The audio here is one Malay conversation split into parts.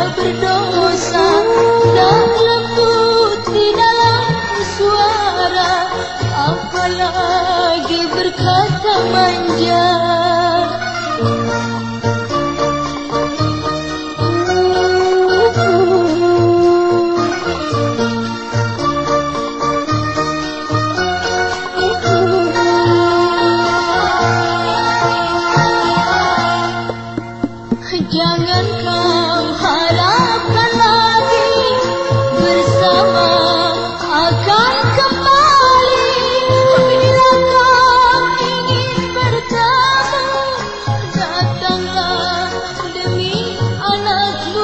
berdosa, tak lembut di dalam suara, apalagi berkata manja. Jangan kau harapkan lagi bersama akan kembali. Bila kau ingin bertemu, datanglah demi anakmu.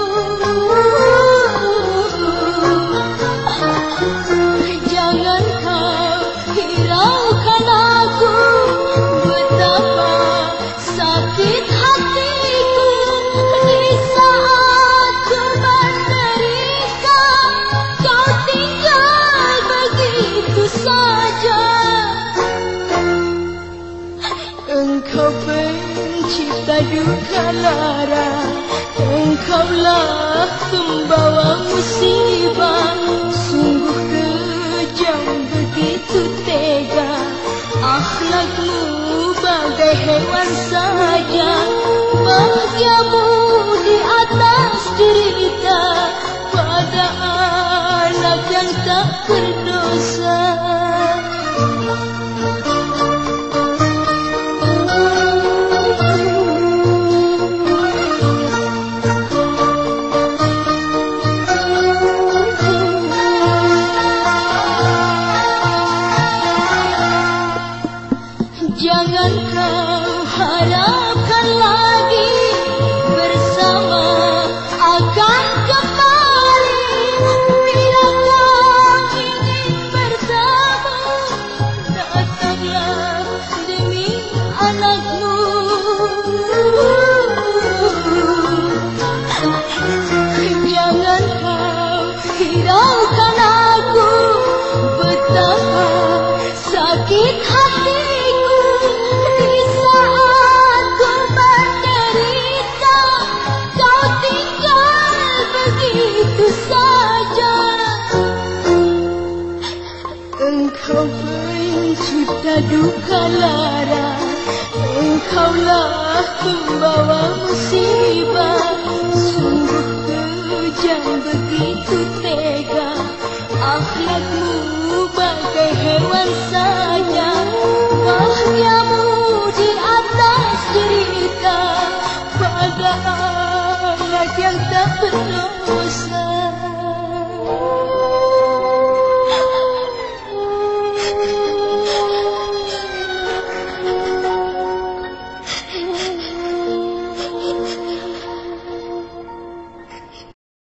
Jangan kau hiraukan aku, betapa sakit hatiku di saat ku menderita, kau tinggal begitu saja. Engkau pencipta duka lara, engkaulah pembawa musibah. Sungguh kejam, begitu tega, akhlakmu bagai hewan saja. Bahagiamu di atas derita pada anak yang tak berdosa. Jangan kau harapkan lagi bersama akan kembali. Bila kau ingin bertemu, datanglah demi anakmu. Jangan kau hiraukan aku, betapa sakit hatiku di saat ku menderita, kau tinggal begitu saja. Engkau pencipta duka lara, engkaulah pembawa musibah. Sungguh kejam, begitu tega, akhlakmu bagai hewan saja. Bahagiamu di atas derita pada anak yang tak berdosa.